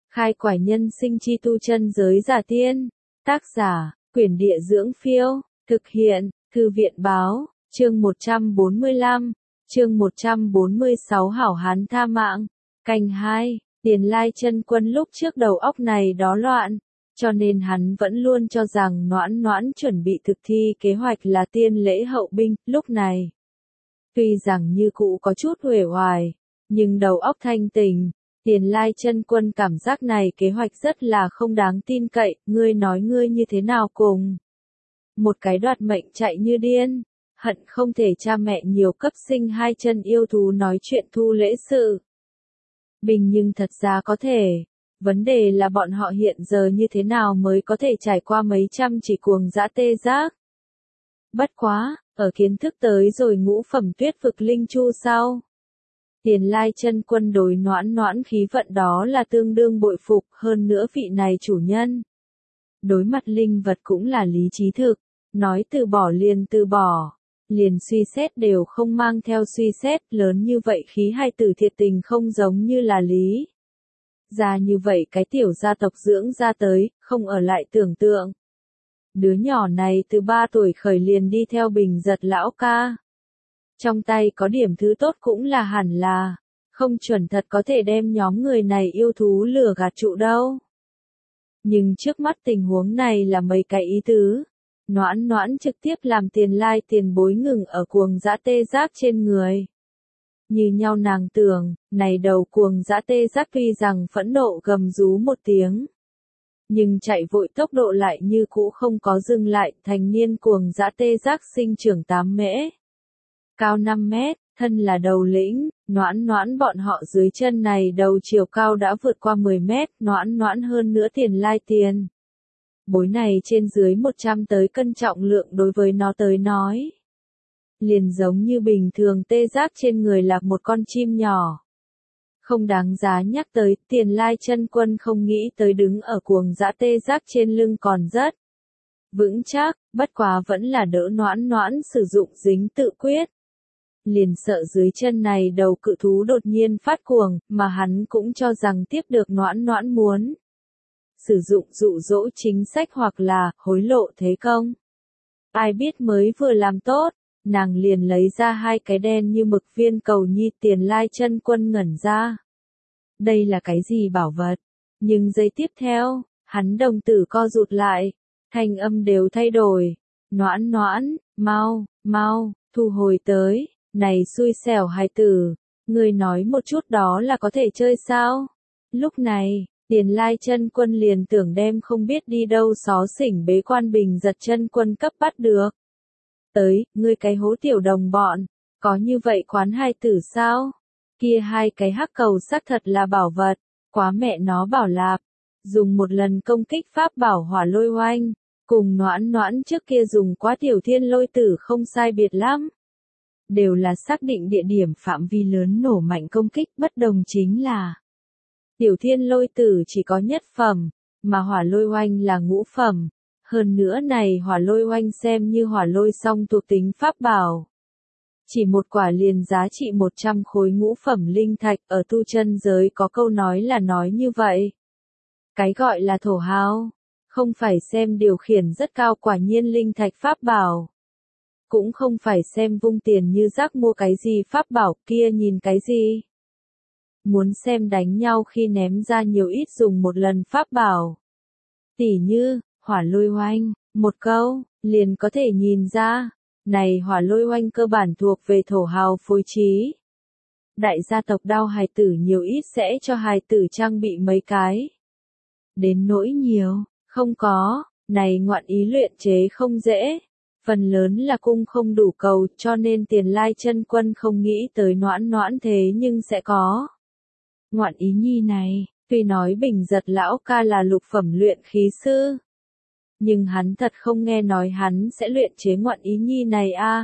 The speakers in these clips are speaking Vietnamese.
Khai quải nhân sinh chi tu chân giới giả tiên. Tác giả, Quyển Địa Dưỡng Phiêu. Thực hiện, Thư viện Báo. Chương 145. Chương 146 Hảo Hán tha mạng. Canh 2. Tiền Lai Chân Quân lúc trước đầu óc này đó loạn, cho nên hắn vẫn luôn cho rằng Noãn Noãn chuẩn bị thực thi kế hoạch là tiên lễ hậu binh. Lúc này, tuy rằng như cũ có chút uể oải, nhưng đầu óc thanh tỉnh. Tiền Lai Chân Quân cảm giác này kế hoạch rất là không đáng tin cậy. Ngươi nói ngươi như thế nào cùng một cái đoạt mệnh chạy như điên, hận không thể cha mẹ nhiều cấp sinh hai chân yêu thú nói chuyện thu lễ sự bình, nhưng thật ra có thể. Vấn đề là bọn họ hiện giờ như thế nào mới có thể trải qua mấy trăm chỉ cuồng dã tê giác. Bất quá, ở kiến thức tới rồi ngũ phẩm tuyết vực linh chu sau, Tiền Lai Chân Quân đối Noãn Noãn khí vận đó là tương đương bội phục. Hơn nữa vị này chủ nhân đối mặt linh vật cũng là lý trí thực, nói từ bỏ liền từ bỏ, liền suy xét đều không mang theo suy xét. Lớn như vậy khí hai tử thiệt tình không giống như là lý ra như vậy cái tiểu gia tộc dưỡng ra tới, không ở lại tưởng tượng. Đứa nhỏ này từ 3 tuổi khởi liền đi theo Bình Giật lão ca, trong tay có điểm thứ tốt cũng là hẳn là, không chuẩn thật có thể đem nhóm người này yêu thú lừa gạt trụ đâu. Nhưng trước mắt tình huống này là mấy cái ý tứ. Noãn Noãn trực tiếp làm Tiền Lai tiền bối ngừng ở cuồng dã tê giác trên người. Như nhau nàng tưởng, này đầu cuồng dã tê giác tuy rằng phẫn nộ gầm rú một tiếng, nhưng chạy vội tốc độ lại như cũ không có dừng lại. Thành niên cuồng dã tê giác sinh trưởng 8 mễ, cao 5 mét, thân là đầu lĩnh. Noãn Noãn bọn họ dưới chân này đầu chiều cao đã vượt qua 10 mét. Noãn Noãn hơn nữa Tiền Lai tiền bối này trên dưới 100 tới cân trọng lượng, đối với nó tới nói liền giống như bình thường tê giác trên người là một con chim nhỏ, không đáng giá nhắc tới. Tiền Lai Chân Quân không nghĩ tới đứng ở cuồng dã tê giác trên lưng còn rất vững chắc, bất quá vẫn là đỡ Noãn Noãn sử dụng dính tự quyết. Liền sợ dưới chân này đầu cự thú đột nhiên phát cuồng, mà hắn cũng cho rằng tiếp được Noãn Noãn muốn sử dụng dụ dỗ chính sách hoặc là hối lộ thế công. Ai biết mới vừa làm tốt, nàng liền lấy ra 2 cái đen như mực viên cầu nhi. Tiền Lai Chân Quân ngẩn ra. Đây là cái gì bảo vật? Nhưng giây tiếp theo, hắn đồng tử co rụt lại, thanh âm đều thay đổi. Noãn Noãn, mau, mau, thu hồi tới, này xui xẻo hài tử, ngươi nói một chút đó là có thể chơi sao? Lúc này, Tiền Lai Chân Quân liền tưởng đem không biết đi đâu xó xỉnh bế quan Bình Giật Chân Quân cấp bắt được. Tới, ngươi cái hố tiểu đồng bọn, có như vậy quán hai tử sao? Kia 2 cái hắc cầu xác thật là bảo vật, quá mẹ nó bảo lạp. Dùng một lần công kích pháp bảo hỏa lôi oanh, cùng Noãn Noãn trước kia dùng quá tiểu thiên lôi tử không sai biệt lắm. Đều là xác định địa điểm phạm vi lớn nổ mạnh công kích, bất đồng chính là tiểu thiên lôi tử chỉ có nhất phẩm, mà hỏa lôi oanh là ngũ phẩm. Hơn nữa này hỏa lôi oanh xem như hỏa lôi song thuộc tính pháp bảo. Chỉ một quả liền giá trị 100 khối ngũ phẩm linh thạch. Ở tu chân giới có câu nói là nói như vậy. Cái gọi là thổ hào, không phải xem điều khiển rất cao quả nhiên linh thạch pháp bảo. Cũng không phải xem vung tiền như rác mua cái gì pháp bảo kia nhìn cái gì. Muốn xem đánh nhau khi ném ra nhiều ít dùng một lần pháp bảo. Tỉ như, hỏa lôi oanh, một câu, liền có thể nhìn ra, này hỏa lôi oanh cơ bản thuộc về thổ hào phối trí. Đại gia tộc đao hài tử nhiều ít sẽ cho hài tử trang bị mấy cái. Đến nỗi nhiều, không có, này ngoạn ý luyện chế không dễ. Phần lớn là cung không đủ cầu, cho nên Tiền Lai Chân Quân không nghĩ tới Noãn Noãn thế nhưng sẽ có ngoạn ý nhi này. Tuy nói Bình Giật lão ca là lục phẩm luyện khí sư, nhưng hắn thật không nghe nói hắn sẽ luyện chế ngoạn ý nhi này a.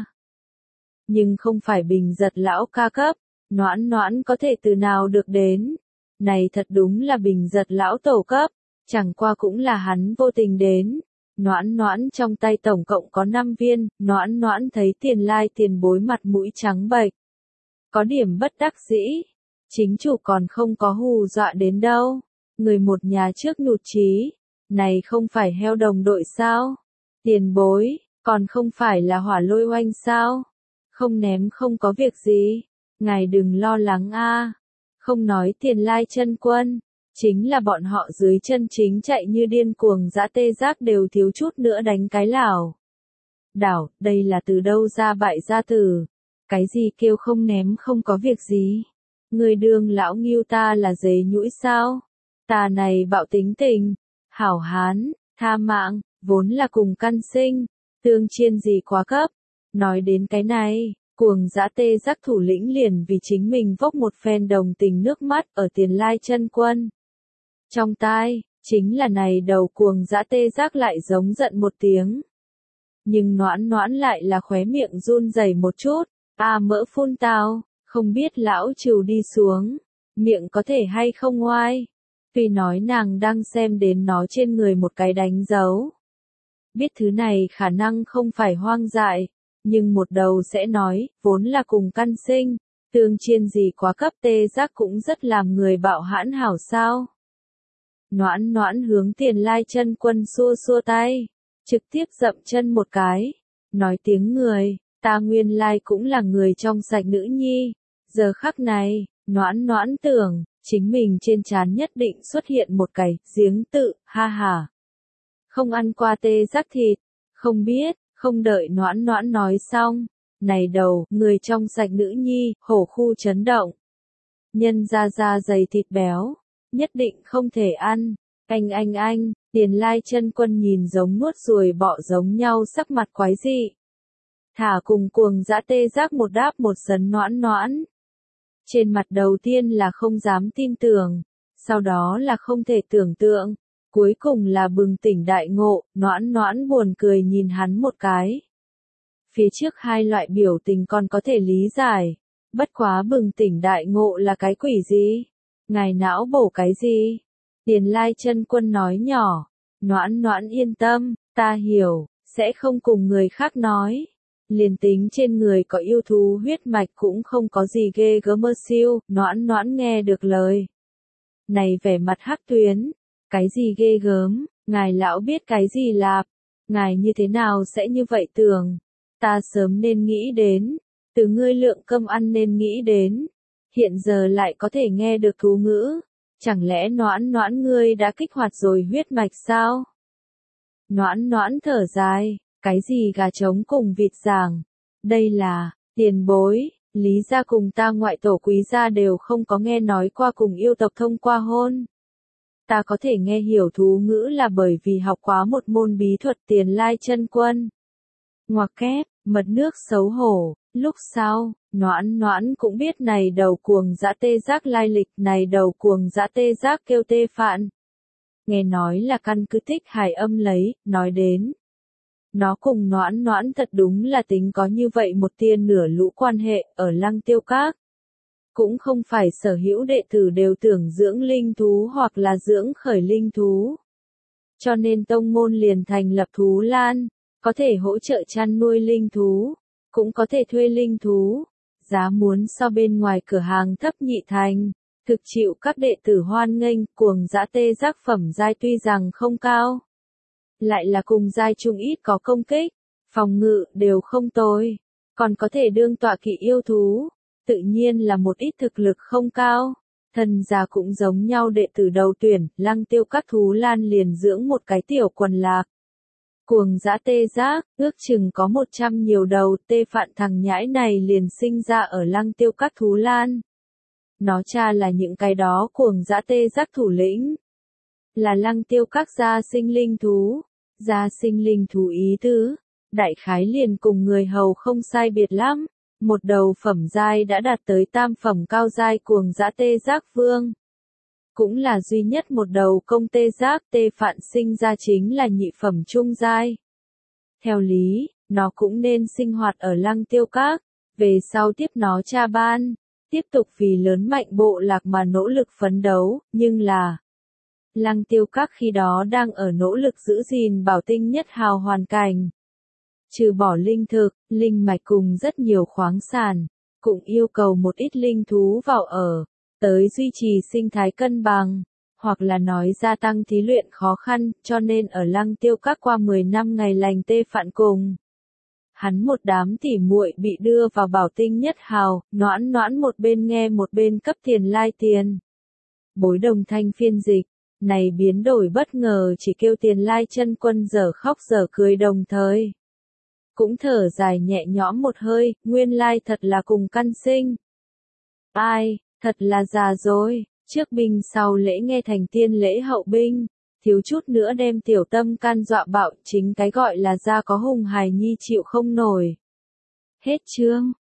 Nhưng không phải Bình Giật lão ca cấp, Noãn Noãn có thể từ nào được đến. Này thật đúng là Bình Giật lão tổ cấp, chẳng qua cũng là hắn vô tình đến. Noãn Noãn trong tay tổng cộng có 5 viên. Noãn Noãn thấy Tiền Lai tiền bối mặt mũi trắng bệch, có điểm bất đắc dĩ. Chính chủ còn không có hù dọa đến đâu. Người một nhà trước nhụt chí, này không phải heo đồng đội sao? Tiền bối, còn không phải là hỏa lôi oanh sao? Không ném không có việc gì, ngài đừng lo lắng a. Không nói Tiền Lai chân quân, chính là bọn họ dưới chân chính chạy như điên cuồng dã tê giác đều thiếu chút nữa đánh cái lảo đảo, đây là từ đâu ra bại gia tử? Cái gì kêu không ném không có việc gì? Người đường lão nghiêu ta là dế nhũi sao? Ta này bạo tính tình, hảo hán, tha mạng, vốn là cùng căn sinh, tương chiên gì quá cấp. Nói đến cái này, cuồng dã tê giác thủ lĩnh liền vì chính mình vốc một phen đồng tình nước mắt ở Tiền Lai chân quân. Trong tai, chính là này đầu cuồng dã tê giác lại giống giận một tiếng. Nhưng noãn noãn lại là khóe miệng run rẩy một chút, mỡ phun tao, không biết lão trừ đi xuống, miệng có thể hay không ngoai. Tuy nói nàng đang xem đến nó trên người một cái đánh dấu. Biết thứ này khả năng không phải hoang dại, nhưng một đầu sẽ nói, vốn là cùng căn sinh, tương chiên gì quá cấp tê giác cũng rất làm người bạo hãn hảo sao. Noãn noãn hướng Tiền Lai chân quân xua xua tay, trực tiếp dậm chân một cái, nói tiếng người, ta nguyên lai cũng là người trong sạch nữ nhi. Giờ khắc này, noãn noãn tưởng, chính mình trên trán nhất định xuất hiện một cái giếng tự, ha ha. Không ăn qua tê giác thịt, không biết, không đợi noãn noãn nói xong. Này đầu, người trong sạch nữ nhi, hổ khu chấn động. Nhân ra da dày thịt béo, nhất định không thể ăn. Anh, Tiền Lai chân quân nhìn giống nuốt ruồi bọ giống nhau sắc mặt quái dị. Thả cùng cuồng dã tê giác một đáp một sấn noãn noãn. Trên mặt đầu tiên là không dám tin tưởng, sau đó là không thể tưởng tượng, cuối cùng là bừng tỉnh đại ngộ, noãn noãn buồn cười nhìn hắn một cái. Phía trước hai loại biểu tình còn có thể lý giải, bất quá bừng tỉnh đại ngộ là cái quỷ gì? Ngài não bổ cái gì? Tiền Lai chân quân nói nhỏ, noãn noãn yên tâm, ta hiểu, sẽ không cùng người khác nói. Liền tính trên người có yêu thú huyết mạch cũng không có gì ghê gớm mơ siêu, noãn noãn nghe được lời. Này vẻ mặt hắc tuyến, cái gì ghê gớm, ngài lão biết cái gì lạp, ngài như thế nào sẽ như vậy tưởng, ta sớm nên nghĩ đến, từ ngươi lượng cơm ăn nên nghĩ đến, hiện giờ lại có thể nghe được thú ngữ, chẳng lẽ noãn noãn ngươi đã kích hoạt rồi huyết mạch sao? Noãn noãn thở dài. Cái gì gà trống cùng vịt giảng? Đây là, tiền bối, Lý gia cùng ta ngoại tổ Quý gia đều không có nghe nói qua cùng yêu tộc thông qua hôn. Ta có thể nghe hiểu thú ngữ là bởi vì học quá một môn bí thuật Tiền Lai chân quân. Ngoặc kép, mật nước xấu hổ, lúc sau, noãn noãn cũng biết này đầu cuồng dã tê giác lai lịch, này đầu cuồng dã tê giác kêu tê phạn. Nghe nói là căn cứ thích hài âm lấy, nói đến. Nó cùng noãn noãn thật đúng là tính có như vậy một tia nửa lũ quan hệ ở Lăng Tiêu Các. Cũng không phải sở hữu đệ tử đều tưởng dưỡng linh thú hoặc là dưỡng khởi linh thú. Cho nên tông môn liền thành lập thú lan, có thể hỗ trợ chăn nuôi linh thú, cũng có thể thuê linh thú. Giá muốn so bên ngoài cửa hàng thấp nhị thành, thực chịu các đệ tử hoan nghênh, cuồng dã tê giác phẩm giai tuy rằng không cao. Lại là cùng giai trung ít có công kích, phòng ngự đều không tồi, còn có thể đương tọa kỵ yêu thú, tự nhiên là một ít thực lực không cao. Thần già cũng giống nhau đệ tử đầu tuyển, Lăng Tiêu Các thú lan liền dưỡng một cái tiểu quần lạc. Cuồng dã tê giác, ước chừng có 100 nhiều đầu, tê phạn thằng nhãi này liền sinh ra ở Lăng Tiêu Các thú lan. Nó cha là những cái đó cuồng dã tê giác thủ lĩnh. Là Lăng Tiêu Các gia sinh linh thú. Gia sinh linh thú ý tứ, đại khái liền cùng người hầu không sai biệt lắm. Một đầu phẩm giai đã đạt tới tam phẩm cao giai cuồng dã tê giác vương. Cũng là duy nhất một đầu công tê giác tê phạn sinh ra chính là nhị phẩm trung giai. Theo lý, nó cũng nên sinh hoạt ở Lăng Tiêu Các, về sau tiếp nó cha ban, tiếp tục vì lớn mạnh bộ lạc mà nỗ lực phấn đấu, nhưng là Lăng Tiêu Các khi đó đang ở nỗ lực giữ gìn bảo tinh nhất hào hoàn cảnh. Trừ bỏ linh thực, linh mạch cùng rất nhiều khoáng sản, cũng yêu cầu một ít linh thú vào ở, tới duy trì sinh thái cân bằng. hoặc là nói gia tăng thí luyện khó khăn, cho nên ở Lăng Tiêu Các qua 10 năm ngày lành tê phạn cùng. Hắn một đám tỉ muội bị đưa vào Bảo Tinh Nhất Hào, Noãn Noãn một bên nghe một bên cấp tiền lai tiền. Bối Đồng Thanh phiên dịch, này biến đổi bất ngờ chỉ kêu tiền lai chân quân dở khóc dở cười đồng thời. Cũng thở dài nhẹ nhõm một hơi, nguyên lai thật là cùng căn sinh. Ai, thật là già rồi, trước binh sau lễ nghe thành tiên lễ hậu binh, thiếu chút nữa đem tiểu tâm can dọa bạo, chính cái gọi là gia có hùng hài nhi chịu không nổi. Hết chương.